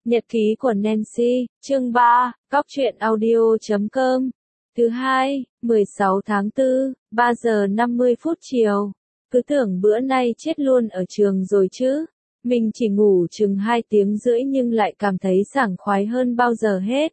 Nhật ký của Nancy, chương 3, Góc truyện audio.com. Thứ hai, 16 tháng 4, 3 giờ 50 phút chiều. Cứ tưởng bữa nay chết luôn ở trường rồi chứ. Mình chỉ ngủ chừng 2 tiếng rưỡi nhưng lại cảm thấy sảng khoái hơn bao giờ hết.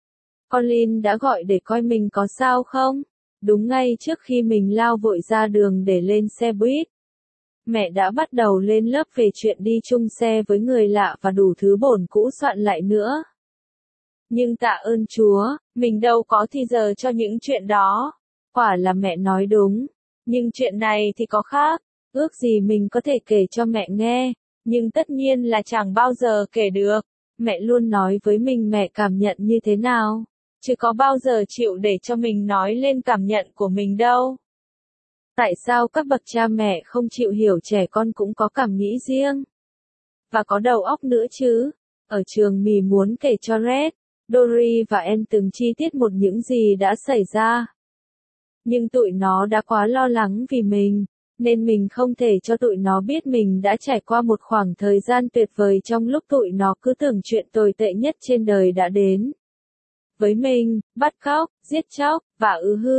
Colin đã gọi để coi mình có sao không. Đúng ngay trước khi mình lao vội ra đường để lên xe buýt. Mẹ đã bắt đầu lên lớp về chuyện đi chung xe với người lạ và đủ thứ bổn cũ soạn lại nữa. Nhưng tạ ơn Chúa, mình đâu có thì giờ cho những chuyện đó. Quả là mẹ nói đúng. Nhưng chuyện này thì có khác. Ước gì mình có thể kể cho mẹ nghe. Nhưng tất nhiên là chẳng bao giờ kể được. Mẹ luôn nói với mình mẹ cảm nhận như thế nào. Chứ có bao giờ chịu để cho mình nói lên cảm nhận của mình đâu. Tại sao các bậc cha mẹ không chịu hiểu trẻ con cũng có cảm nghĩ riêng? Và có đầu óc nữa chứ? Ở trường mì muốn kể cho Red, Dory và Anne từng chi tiết một những gì đã xảy ra. Nhưng tụi nó đã quá lo lắng vì mình, nên mình không thể cho tụi nó biết mình đã trải qua một khoảng thời gian tuyệt vời trong lúc tụi nó cứ tưởng chuyện tồi tệ nhất trên đời đã đến. Với mình, bắt cóc, giết chóc, và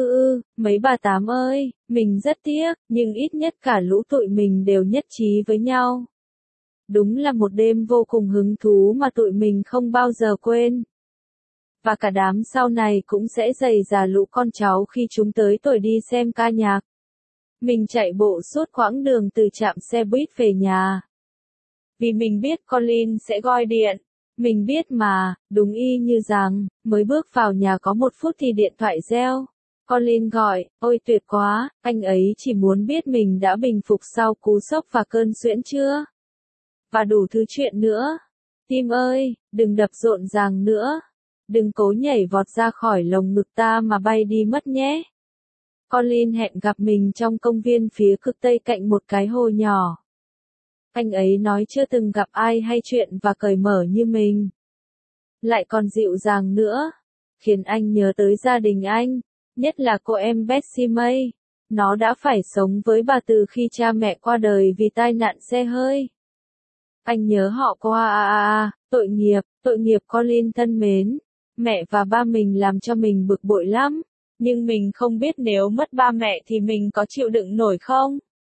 mấy bà tám ơi, mình rất tiếc, nhưng ít nhất cả lũ tụi mình đều nhất trí với nhau. Đúng là một đêm vô cùng hứng thú mà tụi mình không bao giờ quên. Và cả đám sau này cũng sẽ dày dà lũ con cháu khi chúng tới tuổi đi xem ca nhạc. Mình chạy bộ suốt quãng đường từ trạm xe buýt về nhà. Vì mình biết Colin sẽ gọi điện. Mình biết mà, đúng y như rằng, mới bước vào nhà có 1 phút thì điện thoại reo. Colin gọi, ôi tuyệt quá, anh ấy chỉ muốn biết mình đã bình phục sau cú sốc và cơn suyễn chưa. Và đủ thứ chuyện nữa. Tim ơi, đừng đập rộn ràng nữa. Đừng cố nhảy vọt ra khỏi lồng ngực ta mà bay đi mất nhé. Colin hẹn gặp mình trong công viên phía cực tây cạnh một cái hồ nhỏ. Anh ấy nói chưa từng gặp ai hay chuyện và cởi mở như mình. Lại còn dịu dàng nữa. Khiến anh nhớ tới gia đình anh. Nhất là cô em Betsy May. Nó đã phải sống với bà từ khi cha mẹ qua đời vì tai nạn xe hơi. Anh nhớ họ quá tội nghiệp Colin thân mến. Mẹ và ba mình làm cho mình bực bội lắm. Nhưng mình không biết nếu mất ba mẹ thì mình có chịu đựng nổi không?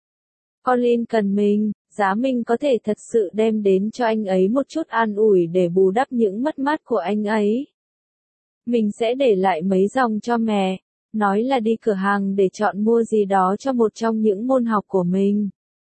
Colin cần mình, giá mình có thể thật sự đem đến cho anh ấy một chút an ủi để bù đắp những mất mát của anh ấy. Mình sẽ để lại mấy dòng cho mẹ, nói là đi cửa hàng để chọn mua gì đó cho một trong những môn học của mình.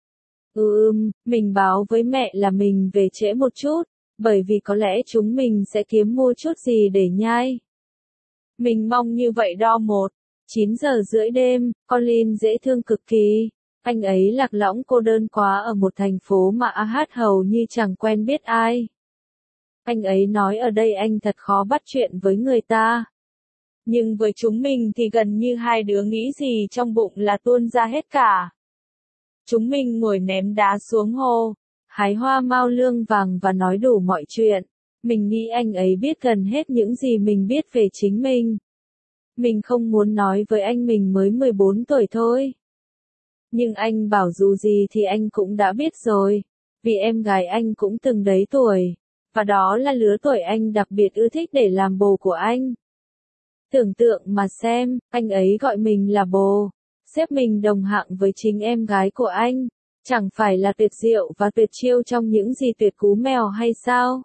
Mình báo với mẹ là mình về trễ một chút, bởi vì có lẽ chúng mình sẽ kiếm mua chút gì để nhai. Mình mong như vậy đo 9 giờ rưỡi đêm, Colin dễ thương cực kỳ. Anh ấy lạc lõng cô đơn quá ở một thành phố mà AH hầu như chẳng quen biết ai. Anh ấy nói ở đây anh thật khó bắt chuyện với người ta. Nhưng với chúng mình thì gần như hai đứa nghĩ gì trong bụng là tuôn ra hết cả. Chúng mình ngồi ném đá xuống hồ, hái hoa mao lương vàng và nói đủ mọi chuyện. Mình nghĩ anh ấy biết gần hết những gì mình biết về chính mình. Mình không muốn nói với anh mình mới 14 tuổi thôi. Nhưng anh bảo dù gì thì anh cũng đã biết rồi, vì em gái anh cũng từng đấy tuổi, và đó là lứa tuổi anh đặc biệt ưa thích để làm bồ của anh. Tưởng tượng mà xem, anh ấy gọi mình là bồ, xếp mình đồng hạng với chính em gái của anh, chẳng phải là tuyệt diệu và tuyệt chiêu trong những gì tuyệt cú mèo hay sao?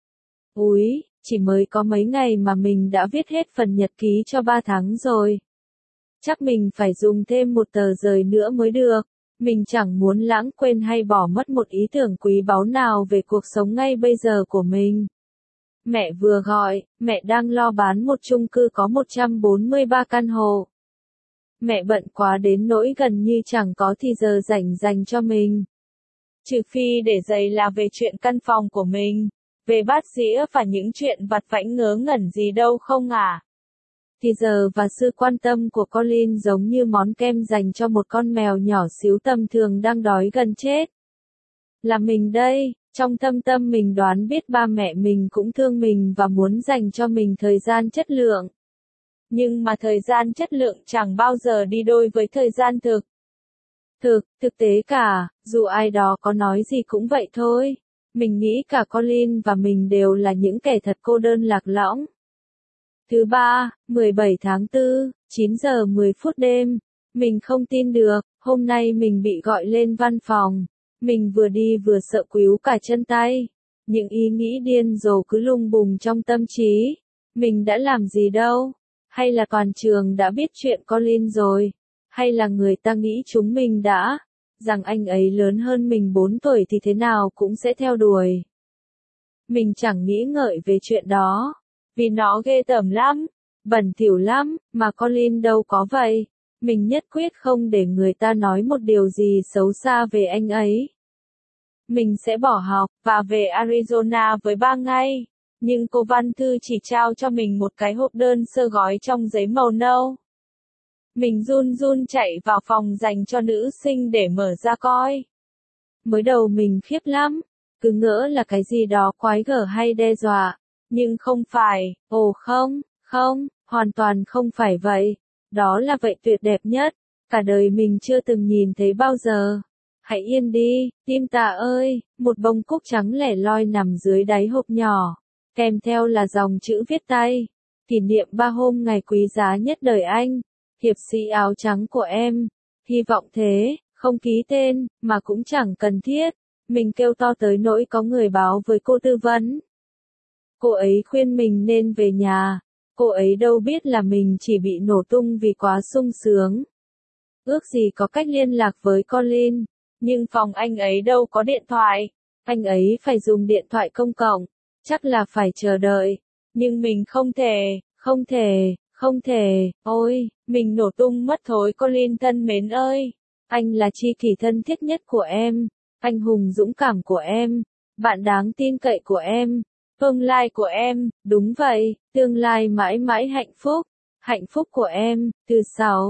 Úi, chỉ mới có mấy ngày mà mình đã viết hết phần nhật ký cho 3 tháng rồi. Chắc mình phải dùng thêm 1 tờ rời nữa mới được. Mình chẳng muốn lãng quên hay bỏ mất một ý tưởng quý báu nào về cuộc sống ngay bây giờ của mình. Mẹ vừa gọi, mẹ đang lo bán một chung cư có 143 căn hộ. Mẹ bận quá đến nỗi gần như chẳng có thì giờ rảnh dành cho mình. Trừ phi để giày là về chuyện căn phòng của mình, về bát dĩa và những chuyện vặt vãnh ngớ ngẩn gì đâu không à. Thì giờ và sự quan tâm của Colin giống như món kem dành cho một con mèo nhỏ xíu tầm thường đang đói gần chết. Là mình đây, trong thâm tâm mình đoán biết ba mẹ mình cũng thương mình và muốn dành cho mình thời gian chất lượng. Nhưng mà thời gian chất lượng chẳng bao giờ đi đôi với thời gian thực tế cả, dù ai đó có nói gì cũng vậy thôi. Mình nghĩ cả Colin và mình đều là những kẻ thật cô đơn lạc lõng. Thứ ba, 17 tháng 4, 9 giờ 10 phút đêm. Mình không tin được, hôm nay mình bị gọi lên văn phòng. Mình vừa đi vừa sợ quýu cả chân tay. Những ý nghĩ điên rồ cứ lung bùng trong tâm trí. Mình đã làm gì đâu? Hay là toàn trường đã biết chuyện Colin rồi? Hay là người ta nghĩ chúng mình đã rằng anh ấy lớn hơn mình 4 tuổi thì thế nào cũng sẽ theo đuổi. Mình chẳng nghĩ ngợi về chuyện đó, vì nó ghê tởm lắm, bẩn thỉu lắm, mà Colin đâu có vậy. Mình nhất quyết không để người ta nói một điều gì xấu xa về anh ấy. Mình sẽ bỏ học, và về Arizona với 3 ngày. Nhưng cô văn thư chỉ trao cho mình một cái hộp đơn sơ gói trong giấy màu nâu. Mình run run chạy vào phòng dành cho nữ sinh để mở ra coi. Mới đầu mình khiếp lắm, cứ ngỡ là cái gì đó quái gở hay đe dọa. Nhưng không phải, không, hoàn toàn không phải vậy. Đó là vậy tuyệt đẹp nhất, cả đời mình chưa từng nhìn thấy bao giờ. Hãy yên đi, tim ta ơi, một bông cúc trắng lẻ loi nằm dưới đáy hộp nhỏ, kèm theo là dòng chữ viết tay. Kỷ niệm 3 hôm ngày quý giá nhất đời anh, hiệp sĩ áo trắng của em. Hy vọng thế, không ký tên, mà cũng chẳng cần thiết. Mình kêu to tới nỗi có người báo với cô tư vấn. Cô ấy khuyên mình nên về nhà. Cô ấy đâu biết là mình chỉ bị nổ tung vì quá sung sướng. Ước gì có cách liên lạc với Colin, nhưng phòng anh ấy đâu có điện thoại. Anh ấy phải dùng điện thoại công cộng, chắc là phải chờ đợi. Nhưng mình không thể, ôi, mình nổ tung mất thôi Colin thân mến ơi. Anh là tri kỷ thân thiết nhất của em, anh hùng dũng cảm của em, bạn đáng tin cậy của em, tương lai của em, đúng vậy, tương lai mãi mãi hạnh phúc của em. Từ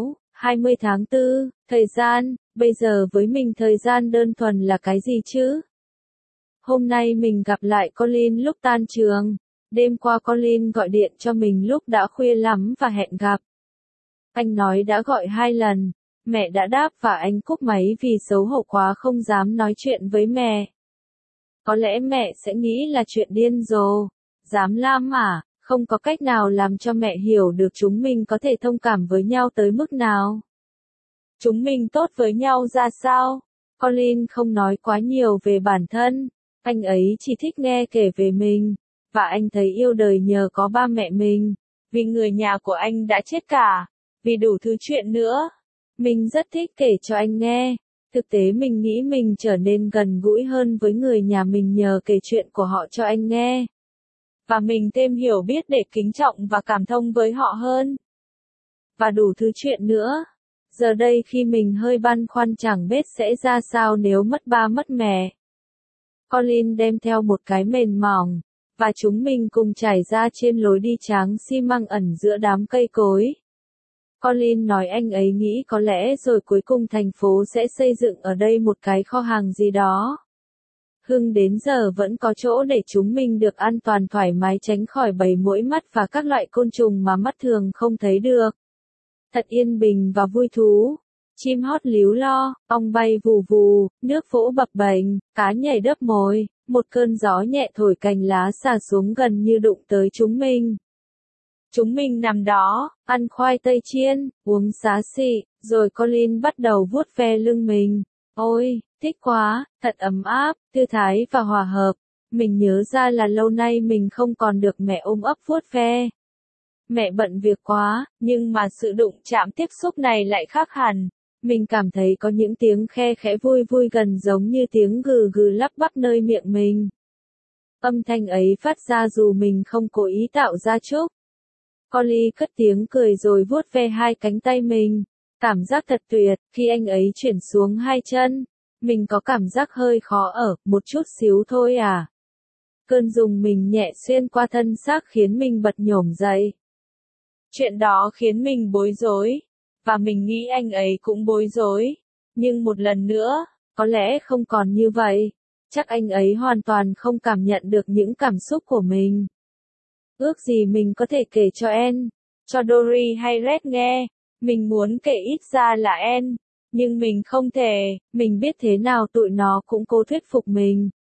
20 tháng 4, thời gian, bây giờ với mình thời gian đơn thuần là cái gì chứ? Hôm nay mình gặp lại Colin lúc tan trường. Đêm qua Colin gọi điện cho mình lúc đã khuya lắm và hẹn gặp. Anh nói đã gọi 2 lần, mẹ đã đáp và anh cúp máy vì xấu hổ quá không dám nói chuyện với mẹ. Có lẽ mẹ sẽ nghĩ là chuyện điên rồ, dám lam à, không có cách nào làm cho mẹ hiểu được chúng mình có thể thông cảm với nhau tới mức nào. Chúng mình tốt với nhau ra sao? Colin không nói quá nhiều về bản thân, anh ấy chỉ thích nghe kể về mình. Và anh thấy yêu đời nhờ có ba mẹ mình, vì người nhà của anh đã chết cả, vì đủ thứ chuyện nữa. Mình rất thích kể cho anh nghe. Thực tế mình nghĩ mình trở nên gần gũi hơn với người nhà mình nhờ kể chuyện của họ cho anh nghe. Và mình thêm hiểu biết để kính trọng và cảm thông với họ hơn. Và đủ thứ chuyện nữa. Giờ đây khi mình hơi băn khoăn chẳng biết sẽ ra sao nếu mất ba mất mẹ. Colin đem theo một cái mền mỏng, và chúng mình cùng trải ra trên lối đi trắng xi măng ẩn giữa đám cây cối. Colin nói anh ấy nghĩ có lẽ rồi cuối cùng thành phố sẽ xây dựng ở đây một cái kho hàng gì đó. Hưng đến giờ vẫn có chỗ để chúng mình được an toàn thoải mái tránh khỏi bầy muỗi mắt và các loại côn trùng mà mắt thường không thấy được. Thật yên bình và vui thú. Chim hót líu lo, ong bay vù vù, nước vỗ bập bềnh, cá nhảy đớp mồi, một cơn gió nhẹ thổi cành lá xả xuống gần như đụng tới chúng mình. Chúng mình nằm đó, ăn khoai tây chiên, uống xá xị, rồi Colin bắt đầu vuốt ve lưng mình. Ôi, thích quá, thật ấm áp, thư thái và hòa hợp. Mình nhớ ra là lâu nay mình không còn được mẹ ôm ấp vuốt ve. Mẹ bận việc quá, nhưng mà sự đụng chạm tiếp xúc này lại khác hẳn. Mình cảm thấy có những tiếng khe khẽ vui vui gần giống như tiếng gừ gừ lắp bắp nơi miệng mình. Âm thanh ấy phát ra dù mình không cố ý tạo ra chúc. Colin cất tiếng cười rồi vuốt ve hai cánh tay mình. Cảm giác thật tuyệt, khi anh ấy chuyển xuống hai chân. Mình có cảm giác hơi khó ở, một chút xíu thôi à. Cơn rùng mình nhẹ xuyên qua thân xác khiến mình bật nhổm dậy. Chuyện đó khiến mình bối rối. Và mình nghĩ anh ấy cũng bối rối. Nhưng một lần nữa, có lẽ không còn như vậy. Chắc anh ấy hoàn toàn không cảm nhận được những cảm xúc của mình. Ước gì mình có thể kể cho cho Dory hay Red nghe. Mình muốn kể ít ra là nhưng mình không thể. Mình biết thế nào tụi nó cũng cố thuyết phục mình.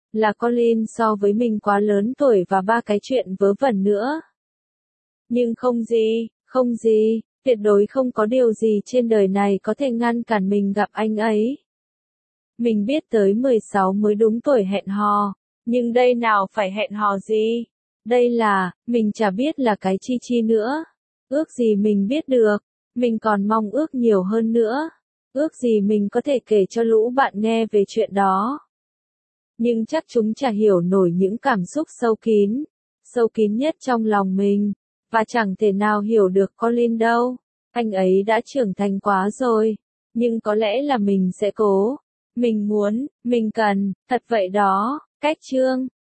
là Colin so với mình quá lớn tuổi và ba cái chuyện vớ vẩn nữa. Nhưng không gì, tuyệt đối không có điều gì trên đời này có thể ngăn cản mình gặp anh ấy. Mình biết tới 16 mới đúng tuổi hẹn hò, nhưng đây nào phải hẹn hò gì? Đây là, mình chả biết là cái chi nữa. Ước gì mình biết được, mình còn mong ước nhiều hơn nữa. Ước gì mình có thể kể cho lũ bạn nghe về chuyện đó. Nhưng chắc chúng chả hiểu nổi những cảm xúc sâu kín nhất trong lòng mình, và chẳng thể nào hiểu được Colin đâu. Anh ấy đã trưởng thành quá rồi, nhưng có lẽ là mình sẽ cố. Mình muốn, mình cần, thật vậy đó. Cách chương